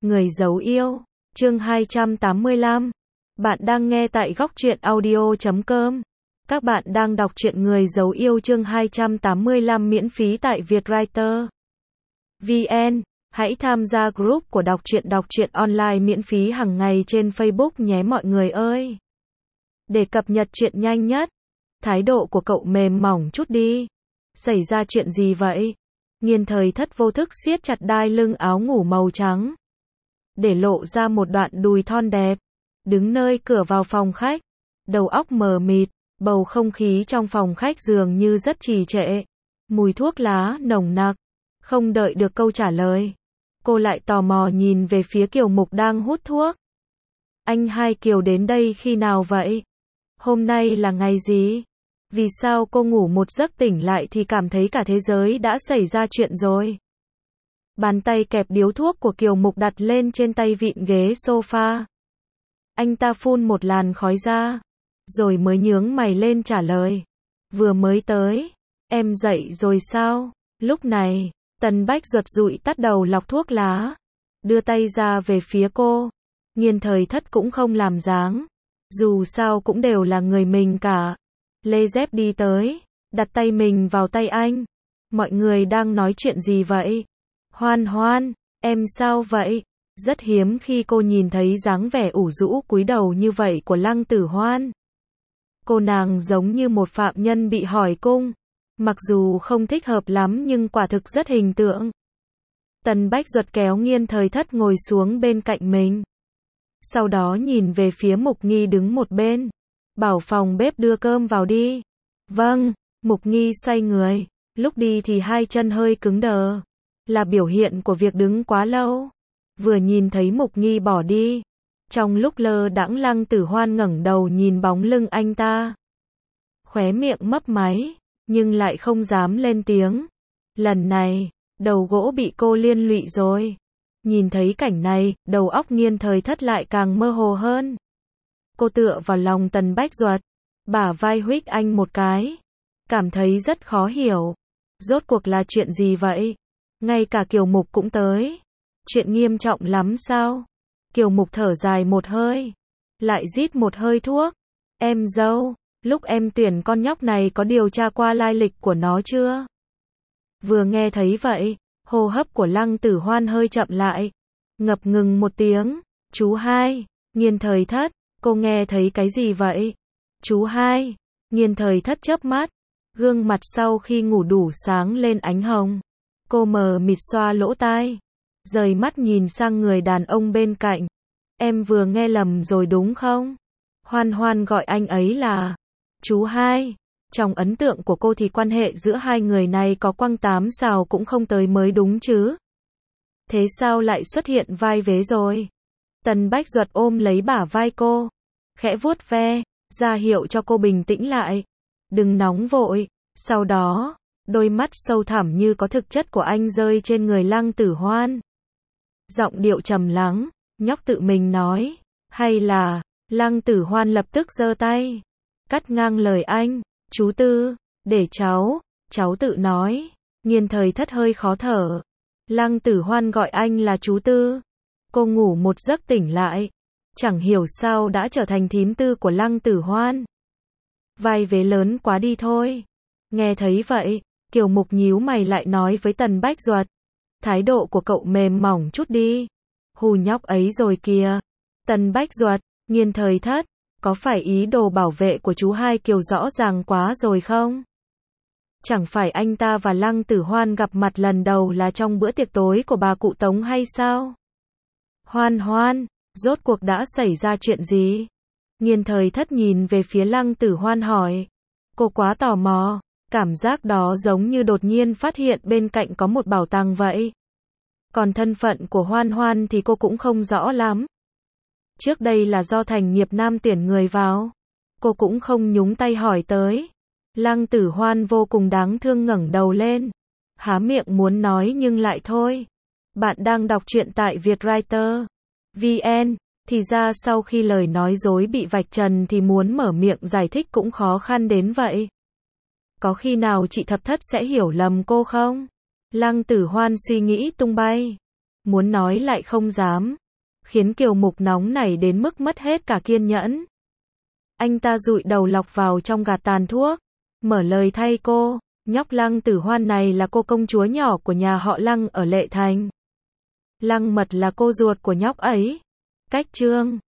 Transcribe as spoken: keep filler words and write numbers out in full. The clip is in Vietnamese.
Người giấu yêu, chương hai trăm tám mươi lăm. Bạn đang nghe tại góc truyện audio chấm com. Các bạn đang đọc truyện Người giấu yêu chương hai trăm tám mươi lăm miễn phí tại Vietwriter vê en. Hãy tham gia group của đọc truyện đọc truyện online miễn phí hàng ngày trên Facebook nhé mọi người ơi. Để cập nhật truyện nhanh nhất. Thái độ của cậu mềm mỏng chút đi. Xảy ra chuyện gì vậy? Nghiên Thời Thất vô thức siết chặt đai lưng áo ngủ màu trắng, để lộ ra một đoạn đùi thon đẹp, đứng nơi cửa vào phòng khách, đầu óc mờ mịt, bầu không khí trong phòng khách dường như rất trì trệ, mùi thuốc lá nồng nặc. Không đợi được câu trả lời, cô lại tò mò nhìn về phía Kiều Mục đang hút thuốc. Anh hai Kiều đến đây khi nào vậy? Hôm nay là ngày gì? Vì sao cô ngủ một giấc tỉnh lại thì cảm thấy cả thế giới đã xảy ra chuyện rồi? Bàn tay kẹp điếu thuốc của Kiều Mục đặt lên trên tay vịn ghế sofa. Anh ta phun một làn khói ra, rồi mới nhướng mày lên trả lời. Vừa mới tới. Em dậy rồi sao? Lúc này, Tần Bách Duật dụi tắt đầu lọc thuốc lá, đưa tay ra về phía cô. Nghiên Thời Thất cũng không làm dáng, dù sao cũng đều là người mình cả. Lê dép đi tới, đặt tay mình vào tay anh. Mọi người đang nói chuyện gì vậy? Hoan Hoan, em sao vậy? Rất hiếm khi cô nhìn thấy dáng vẻ ủ rũ cúi đầu như vậy của Lăng Tử Hoan. Cô nàng giống như một phạm nhân bị hỏi cung. Mặc dù không thích hợp lắm nhưng quả thực rất hình tượng. Tần Bách Duật kéo Nghiên Thời Thất ngồi xuống bên cạnh mình. Sau đó nhìn về phía Mục Nghi đứng một bên. Bảo phòng bếp đưa cơm vào đi. Vâng, Mục Nghi xoay người. Lúc đi thì hai chân hơi cứng đờ. Là biểu hiện của việc đứng quá lâu. Vừa nhìn thấy Mục Nghi bỏ đi, trong lúc lơ đãng Lăng Tử Hoan ngẩng đầu nhìn bóng lưng anh ta. Khóe miệng mấp máy, nhưng lại không dám lên tiếng. Lần này, đầu gỗ bị cô liên lụy rồi. Nhìn thấy cảnh này, đầu óc Nghiên Thời Thất lại càng mơ hồ hơn. Cô tựa vào lòng Tần Bách Duật, bả vai huých anh một cái. Cảm thấy rất khó hiểu. Rốt cuộc là chuyện gì vậy? Ngay cả Kiều Mục cũng tới. Chuyện nghiêm trọng lắm sao? Kiều Mục thở dài một hơi, lại rít một hơi thuốc. Em dâu, lúc em tuyển con nhóc này có điều tra qua lai lịch của nó chưa? Vừa nghe thấy vậy, hô hấp của Lăng Tử Hoan hơi chậm lại, ngập ngừng một tiếng. Chú hai, Nghiên Thời Thất, cô nghe thấy cái gì vậy? Chú hai, Nghiên Thời Thất chớp mắt, gương mặt sau khi ngủ đủ sáng lên ánh hồng. Cô mờ mịt xoa lỗ tai, rời mắt nhìn sang người đàn ông bên cạnh. Em vừa nghe lầm rồi đúng không? Hoan Hoan gọi anh ấy là chú hai. Trong ấn tượng của cô thì quan hệ giữa hai người này có quăng tám xào cũng không tới mới đúng chứ. Thế sao lại xuất hiện vai vế rồi? Tần Bách Duật ôm lấy bả vai cô, khẽ vuốt ve, ra hiệu cho cô bình tĩnh lại. Đừng nóng vội. Sau đó, đôi mắt sâu thẳm như có thực chất của anh rơi trên người Lăng Tử Hoan. Giọng điệu trầm lắng, nhóc tự mình nói, hay là... Lăng Tử Hoan lập tức giơ tay, cắt ngang lời anh. Chú Tư, để cháu, cháu tự nói. Nghiên Thời Thất hơi khó thở. Lăng Tử Hoan gọi anh là chú Tư. Cô ngủ một giấc tỉnh lại, chẳng hiểu sao đã trở thành thím tư của Lăng Tử Hoan. Vai vế lớn quá đi thôi. Nghe thấy vậy, Kiều Mục nhíu mày lại nói với Tần Bách Duật. Thái độ của cậu mềm mỏng chút đi. Hù nhóc ấy rồi kìa. Tần Bách Duật, Nghiên Thời Thất, có phải ý đồ bảo vệ của chú hai Kiều rõ ràng quá rồi không? Chẳng phải anh ta và Lăng Tử Hoan gặp mặt lần đầu là trong bữa tiệc tối của bà cụ Tống hay sao? Hoan Hoan, rốt cuộc đã xảy ra chuyện gì? Nghiên Thời Thất nhìn về phía Lăng Tử Hoan hỏi. Cô quá tò mò, cảm giác đó giống như đột nhiên phát hiện bên cạnh có một bảo tàng vậy. Còn thân phận của Hoan Hoan thì cô cũng không rõ lắm. Trước đây là do Thành Nghiệp Nam tuyển người vào, cô cũng không nhúng tay hỏi tới. Lăng Tử Hoan vô cùng đáng thương ngẩng đầu lên, há miệng muốn nói nhưng lại thôi. Bạn đang đọc truyện tại Vietwriter vê en. Thì ra sau khi lời nói dối bị vạch trần thì muốn mở miệng giải thích cũng khó khăn đến vậy. Có khi nào chị Thập Thất sẽ hiểu lầm cô không? Lăng Tử Hoan suy nghĩ tung bay. muốn nói lại không dám, khiến Kiều Mục nóng nảy đến mức mất hết cả kiên nhẫn. Anh ta dụi đầu lọc vào trong gạt tàn thuốc, mở lời thay cô, nhóc Lăng Tử Hoan này là cô công chúa nhỏ của nhà họ Lăng ở Lệ Thành. Lăng Mật là cô ruột của nhóc ấy. Cách Trương